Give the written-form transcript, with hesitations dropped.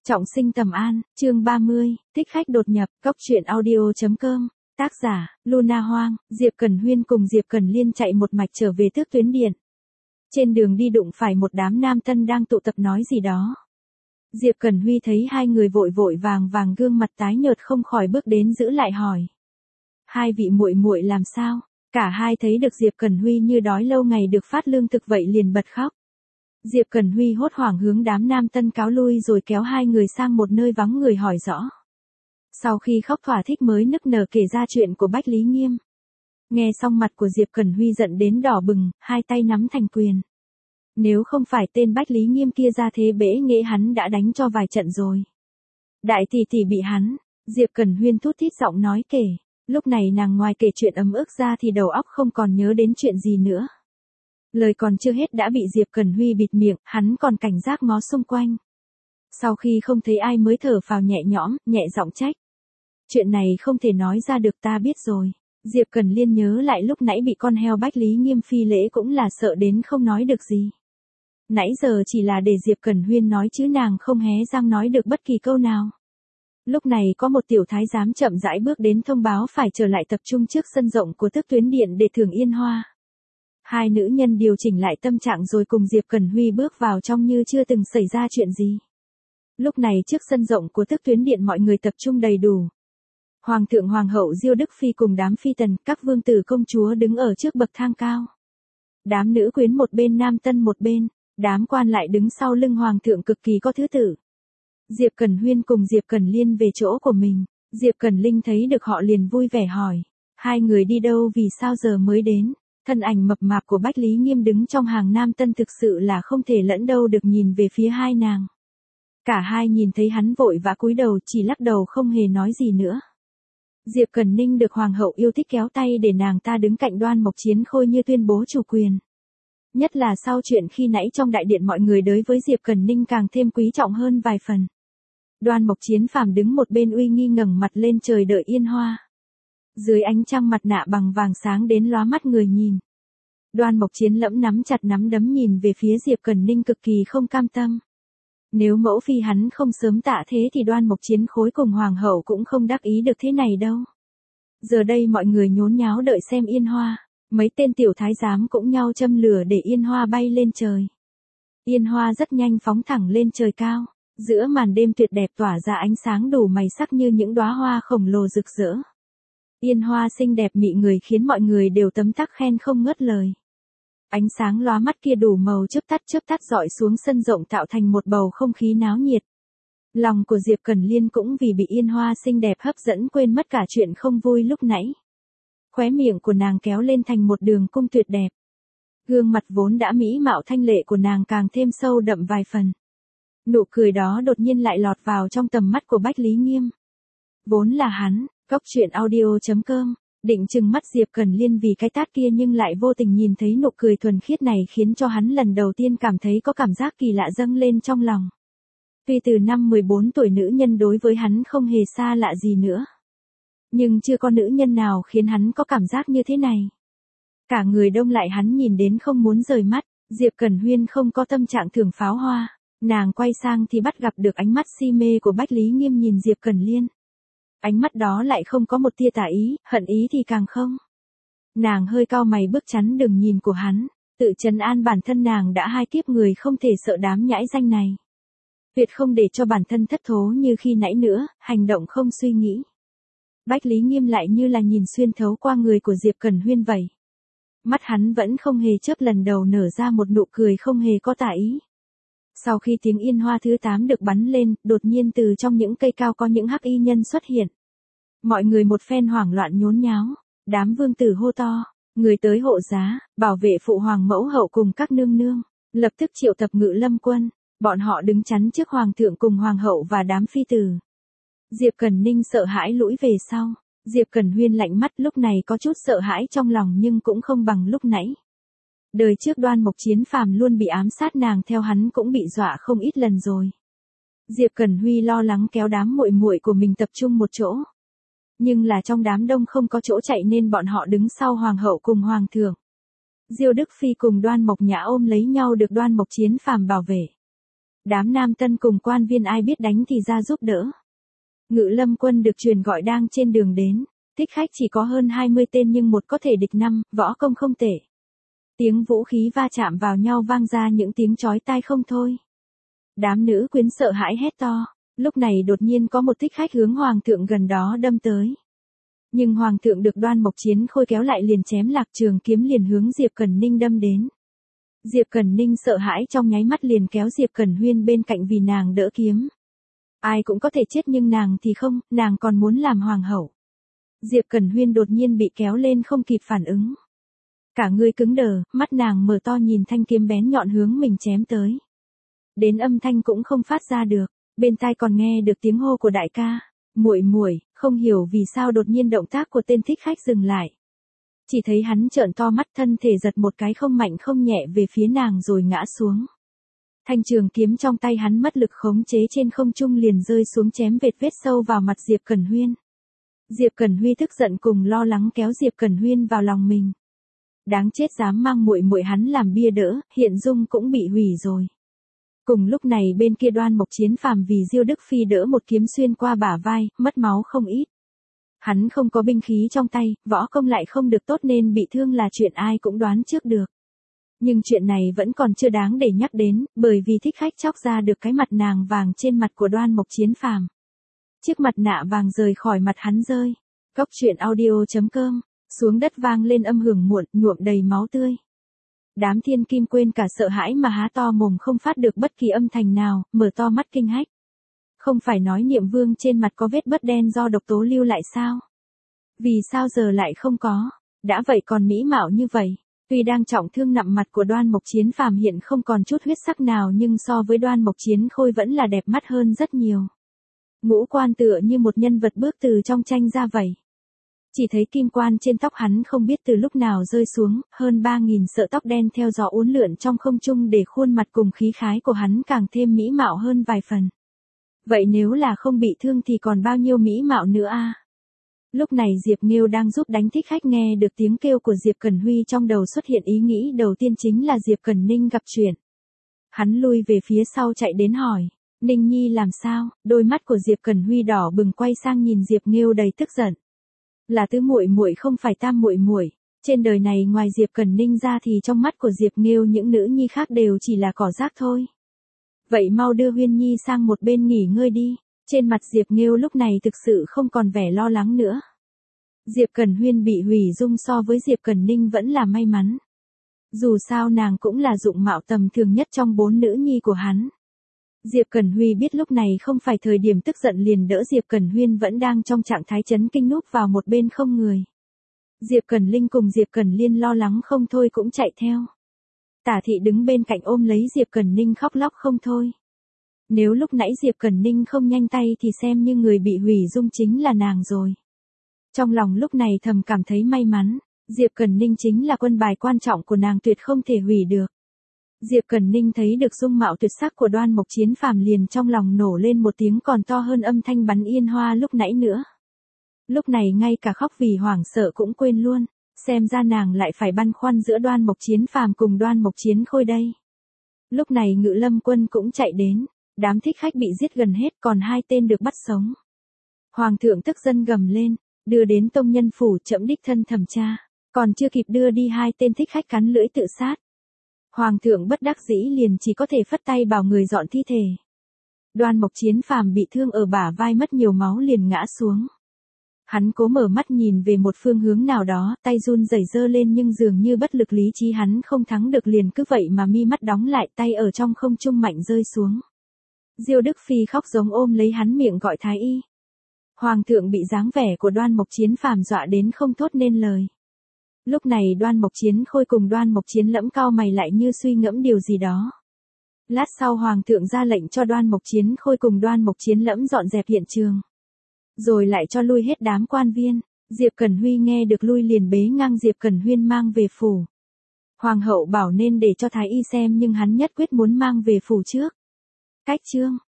Trọng sinh Tầm An, chương 30, thích khách đột nhập, cóc truyện audio.com, tác giả, Luna Hoang, Diệp Cẩn Huyên cùng Diệp Cẩn Liên chạy một mạch trở về Tước Tuyến Điện. Trên đường đi đụng phải một đám nam tân đang tụ tập nói gì đó. Diệp Cẩn Huy thấy hai người vội vội vàng vàng gương mặt tái nhợt không khỏi bước đến giữ lại hỏi. Hai vị muội muội làm sao? Cả hai thấy được Diệp Cẩn Huy như đói lâu ngày được phát lương thực vậy liền bật khóc. Diệp Cẩn Huy hốt hoảng hướng đám nam tân cáo lui rồi kéo hai người sang một nơi vắng người hỏi rõ. Sau khi khóc thỏa thích mới nức nở kể ra chuyện của Bách Lý Nghiêm. Nghe xong mặt của Diệp Cẩn Huy giận đến đỏ bừng, hai tay nắm thành quyền. Nếu không phải tên Bách Lý Nghiêm kia ra thế bẽ nghệ hắn đã đánh cho vài trận rồi. Đại tỷ tỷ bị hắn, Diệp Cẩn Huyên thút thít giọng nói kể. Lúc này nàng ngoài kể chuyện ấm ức ra thì đầu óc không còn nhớ đến chuyện gì nữa. Lời còn chưa hết đã bị Diệp Cẩn Huy bịt miệng, hắn còn cảnh giác ngó xung quanh. Sau khi không thấy ai mới thở phào nhẹ nhõm, nhẹ giọng trách. Chuyện này không thể nói ra được, ta biết rồi. Diệp Cẩn Liên nhớ lại lúc nãy bị con heo Bách Lý Nghiêm phi lễ cũng là sợ đến không nói được gì. Nãy giờ chỉ là để Diệp Cẩn Huyên nói chứ nàng không hé răng nói được bất kỳ câu nào. Lúc này có một tiểu thái giám chậm rãi bước đến thông báo phải trở lại tập trung trước sân rộng của Tước Tuyến Điện để thưởng yên hoa. Hai nữ nhân điều chỉnh lại tâm trạng rồi cùng Diệp Cẩn Huy bước vào trong như chưa từng xảy ra chuyện gì. Lúc này trước sân rộng của Tước Tuyến Điện mọi người tập trung đầy đủ. Hoàng thượng Hoàng hậu Diêu Đức Phi cùng đám phi tần, các vương tử công chúa đứng ở trước bậc thang cao. Đám nữ quyến một bên, nam tân một bên, đám quan lại đứng sau lưng Hoàng thượng cực kỳ có thứ tự. Diệp Cẩn Huyên cùng Diệp Cẩn Liên về chỗ của mình, Diệp Cẩn Linh thấy được họ liền vui vẻ hỏi. Hai người đi đâu, vì sao giờ mới đến? Thân ảnh mập mạp của Bách Lý Nghiêm đứng trong hàng nam tân thực sự là không thể lẫn đâu được nhìn về phía hai nàng. Cả hai nhìn thấy hắn vội vã cúi đầu chỉ lắc đầu không hề nói gì nữa. Diệp Cẩn Ninh được Hoàng hậu yêu thích kéo tay để nàng ta đứng cạnh Đoan Mộc Chiến Khôi như tuyên bố chủ quyền. Nhất là sau chuyện khi nãy trong đại điện mọi người đối với Diệp Cẩn Ninh càng thêm quý trọng hơn vài phần. Đoan Mộc Chiến Phàm đứng một bên uy nghi ngẩng mặt lên trời đợi yên hoa. Dưới ánh trăng mặt nạ bằng vàng sáng đến lóa mắt người nhìn. Đoan Mộc Chiến lẫm nắm chặt nắm đấm nhìn về phía Diệp Cẩn Ninh cực kỳ không cam tâm. Nếu mẫu phi hắn không sớm tạ thế thì Đoan Mộc Chiến Khối cùng Hoàng hậu cũng không đắc ý được thế này đâu. Giờ đây mọi người nhốn nháo đợi xem yên hoa, mấy tên tiểu thái giám cũng nhau châm lửa để yên hoa bay lên trời. Yên hoa rất nhanh phóng thẳng lên trời cao, giữa màn đêm tuyệt đẹp tỏa ra ánh sáng đủ màu sắc như những đóa hoa khổng lồ rực rỡ. Yên hoa xinh đẹp mị người khiến mọi người đều tấm tắc khen không ngớt lời. Ánh sáng lóa mắt kia đủ màu chớp tắt rọi xuống sân rộng tạo thành một bầu không khí náo nhiệt. Lòng của Diệp Cẩn Liên cũng vì bị yên hoa xinh đẹp hấp dẫn quên mất cả chuyện không vui lúc nãy. Khóe miệng của nàng kéo lên thành một đường cung tuyệt đẹp. Gương mặt vốn đã mỹ mạo thanh lệ của nàng càng thêm sâu đậm vài phần. Nụ cười đó đột nhiên lại lọt vào trong tầm mắt của Bách Lý Nghiêm. Vốn là hắn, cóc truyện audio.com, định trừng mắt Diệp Cẩn Liên vì cái tát kia nhưng lại vô tình nhìn thấy nụ cười thuần khiết này khiến cho hắn lần đầu tiên cảm thấy có cảm giác kỳ lạ dâng lên trong lòng. Tuy từ năm 14 tuổi nữ nhân đối với hắn không hề xa lạ gì nữa. Nhưng chưa có nữ nhân nào khiến hắn có cảm giác như thế này. Cả người đông lại hắn nhìn đến không muốn rời mắt, Diệp Cẩn Huyên không có tâm trạng thưởng pháo hoa. Nàng quay sang thì bắt gặp được ánh mắt si mê của Bách Lý Nghiêm nhìn Diệp Cẩn Liên. Ánh mắt đó lại không có một tia tà ý, hận ý thì càng không. Nàng hơi cau mày bước chắn đường nhìn của hắn, tự trấn an bản thân nàng đã hai kiếp người không thể sợ đám nhãi danh này. Tuyệt không để cho bản thân thất thố như khi nãy nữa, hành động không suy nghĩ. Bách Lý Nghiêm lại như là nhìn xuyên thấu qua người của Diệp Cẩn Huyên vậy. Mắt hắn vẫn không hề chớp, lần đầu nở ra một nụ cười không hề có tà ý. Sau khi tiếng yên hoa thứ 8 được bắn lên, đột nhiên từ trong những cây cao có những hắc y nhân xuất hiện. Mọi người một phen hoảng loạn nhốn nháo, đám vương tử hô to, người tới hộ giá, bảo vệ phụ hoàng mẫu hậu cùng các nương nương, lập tức triệu tập ngự lâm quân, bọn họ đứng chắn trước hoàng thượng cùng hoàng hậu và đám phi tử. Diệp Cẩn Ninh sợ hãi lũi về sau, Diệp Cẩn Huyên lạnh mắt lúc này có chút sợ hãi trong lòng nhưng cũng không bằng lúc nãy. Đời trước Đoan Mộc Chiến Phàm luôn bị ám sát, nàng theo hắn cũng bị dọa không ít lần rồi. Diệp Cẩn Huy lo lắng kéo đám muội muội của mình tập trung một chỗ. Nhưng là trong đám đông không có chỗ chạy nên bọn họ đứng sau hoàng hậu cùng hoàng thượng. Diêu Đức Phi cùng Đoan Mộc Nhã ôm lấy nhau được Đoan Mộc Chiến Phàm bảo vệ. Đám nam tân cùng quan viên ai biết đánh thì ra giúp đỡ. Ngự lâm quân được truyền gọi đang trên đường đến. Thích khách chỉ có hơn 20 tên nhưng một có thể địch 5, võ công không tệ. Tiếng vũ khí va chạm vào nhau vang ra những tiếng chói tai không thôi. Đám nữ quyến sợ hãi hét to. Lúc này đột nhiên có một thích khách hướng hoàng thượng gần đó đâm tới. Nhưng hoàng thượng được Đoan Mộc Chiến Khôi kéo lại liền chém lạc trường kiếm liền hướng Diệp Cẩn Ninh đâm đến. Diệp Cẩn Ninh sợ hãi trong nháy mắt liền kéo Diệp Cẩn Huyên bên cạnh vì nàng đỡ kiếm. Ai cũng có thể chết nhưng nàng thì không, nàng còn muốn làm hoàng hậu. Diệp Cẩn Huyên đột nhiên bị kéo lên không kịp phản ứng. Cả người cứng đờ, mắt nàng mở to nhìn thanh kiếm bén nhọn hướng mình chém tới. Đến âm thanh cũng không phát ra được, bên tai còn nghe được tiếng hô của đại ca. Muội muội, không hiểu vì sao đột nhiên động tác của tên thích khách dừng lại. Chỉ thấy hắn trợn to mắt thân thể giật một cái không mạnh không nhẹ về phía nàng rồi ngã xuống. Thanh trường kiếm trong tay hắn mất lực khống chế trên không trung liền rơi xuống chém vệt vết sâu vào mặt Diệp Cẩn Huyên. Diệp Cẩn Huy tức giận cùng lo lắng kéo Diệp Cẩn Huyên vào lòng mình. Đáng chết dám mang muội muội hắn làm bia đỡ, hiện dung cũng bị hủy rồi. Cùng lúc này bên kia Đoan Mộc Chiến Phàm vì Diêu Đức Phi đỡ một kiếm xuyên qua bả vai, mất máu không ít. Hắn không có binh khí trong tay, võ công lại không được tốt nên bị thương là chuyện ai cũng đoán trước được. Nhưng chuyện này vẫn còn chưa đáng để nhắc đến, bởi vì thích khách chóc ra được cái mặt nàng vàng trên mặt của Đoan Mộc Chiến Phàm. Chiếc mặt nạ vàng rời khỏi mặt hắn rơi. Góc truyện audio.com, xuống đất vang lên âm hưởng muộn, nhuộm đầy máu tươi. Đám thiên kim quên cả sợ hãi mà há to mồm không phát được bất kỳ âm thanh nào, mở to mắt kinh hách. Không phải nói Niệm Vương trên mặt có vết bớt đen do độc tố lưu lại sao? Vì sao giờ lại không có? Đã vậy còn mỹ mạo như vậy. Tuy đang trọng thương nặng mặt của Đoan Mộc Chiến Phàm hiện không còn chút huyết sắc nào nhưng so với Đoan Mộc Chiến Khôi vẫn là đẹp mắt hơn rất nhiều. Ngũ quan tựa như một nhân vật bước từ trong tranh ra vậy. Chỉ thấy kim quan trên tóc hắn không biết từ lúc nào rơi xuống, hơn 3.000 sợi tóc đen theo gió uốn lượn trong không trung để khuôn mặt cùng khí khái của hắn càng thêm mỹ mạo hơn vài phần. Vậy nếu là không bị thương thì còn bao nhiêu mỹ mạo nữa a? Lúc này Diệp Nghêu đang giúp đánh thích khách nghe được tiếng kêu của Diệp Cẩn Huy trong đầu xuất hiện ý nghĩ đầu tiên chính là Diệp Cẩn Ninh gặp chuyện. Hắn lui về phía sau chạy đến hỏi, Ninh Nhi làm sao? Đôi mắt của Diệp Cẩn Huy đỏ bừng quay sang nhìn Diệp Nghêu đầy tức giận. Là tứ muội muội không phải tam muội muội, trên đời này ngoài Diệp Cẩn Ninh ra thì trong mắt của Diệp Nghêu những nữ nhi khác đều chỉ là cỏ rác thôi. Vậy mau đưa Huyên Nhi sang một bên nghỉ ngơi đi. Trên mặt Diệp Nghêu lúc này thực sự không còn vẻ lo lắng nữa. Diệp Cẩn Huyên bị hủy dung so với Diệp Cẩn Ninh vẫn là may mắn. Dù sao nàng cũng là dụng mạo tầm thường nhất trong 4 nữ nhi của hắn. Diệp Cẩn Huy biết lúc này không phải thời điểm tức giận liền đỡ Diệp Cẩn Huyên vẫn đang trong trạng thái chấn kinh núp vào một bên không người. Diệp Cẩn Linh cùng Diệp Cẩn Liên lo lắng không thôi cũng chạy theo. Tả thị đứng bên cạnh ôm lấy Diệp Cẩn Ninh khóc lóc không thôi. Nếu lúc nãy Diệp Cẩn Ninh không nhanh tay thì xem như người bị hủy dung chính là nàng rồi. Trong lòng lúc này thầm cảm thấy may mắn, Diệp Cẩn Ninh chính là quân bài quan trọng của nàng tuyệt không thể hủy được. Diệp Cẩn Ninh thấy được dung mạo tuyệt sắc của Đoan Mộc Chiến Phàm liền trong lòng nổ lên một tiếng còn to hơn âm thanh bắn yên hoa lúc nãy nữa. Lúc này ngay cả khóc vì hoảng sợ cũng quên luôn, xem ra nàng lại phải băn khoăn giữa Đoan Mộc Chiến Phàm cùng Đoan Mộc Chiến Khôi đây. Lúc này Ngự Lâm Quân cũng chạy đến, đám thích khách bị giết gần hết còn 2 tên được bắt sống. Hoàng thượng tức giận gầm lên, đưa đến tông nhân phủ trẫm đích thân thẩm tra, còn chưa kịp đưa đi 2 tên thích khách cắn lưỡi tự sát. Hoàng thượng bất đắc dĩ liền chỉ có thể phất tay bảo người dọn thi thể. Đoan Mộc Chiến Phàm bị thương ở bả vai mất nhiều máu liền ngã xuống. Hắn cố mở mắt nhìn về một phương hướng nào đó, tay run rẩy giơ lên nhưng dường như bất lực lý trí hắn không thắng được liền cứ vậy mà mi mắt đóng lại tay ở trong không trung mạnh rơi xuống. Diêu Đức Phi khóc giống ôm lấy hắn miệng gọi thái y. Hoàng thượng bị dáng vẻ của Đoan Mộc Chiến Phàm dọa đến không thốt nên lời. Lúc này Đoan Mộc Chiến Khôi cùng Đoan Mộc Chiến Lẫm cau mày lại như suy ngẫm điều gì đó. Lát sau Hoàng thượng ra lệnh cho Đoan Mộc Chiến Khôi cùng Đoan Mộc Chiến Lẫm dọn dẹp hiện trường. Rồi lại cho lui hết đám quan viên. Diệp Cẩn Huy nghe được lui liền bế ngang Diệp Cẩn Huyên mang về phủ. Hoàng hậu bảo nên để cho thái y xem nhưng hắn nhất quyết muốn mang về phủ trước. Cách chương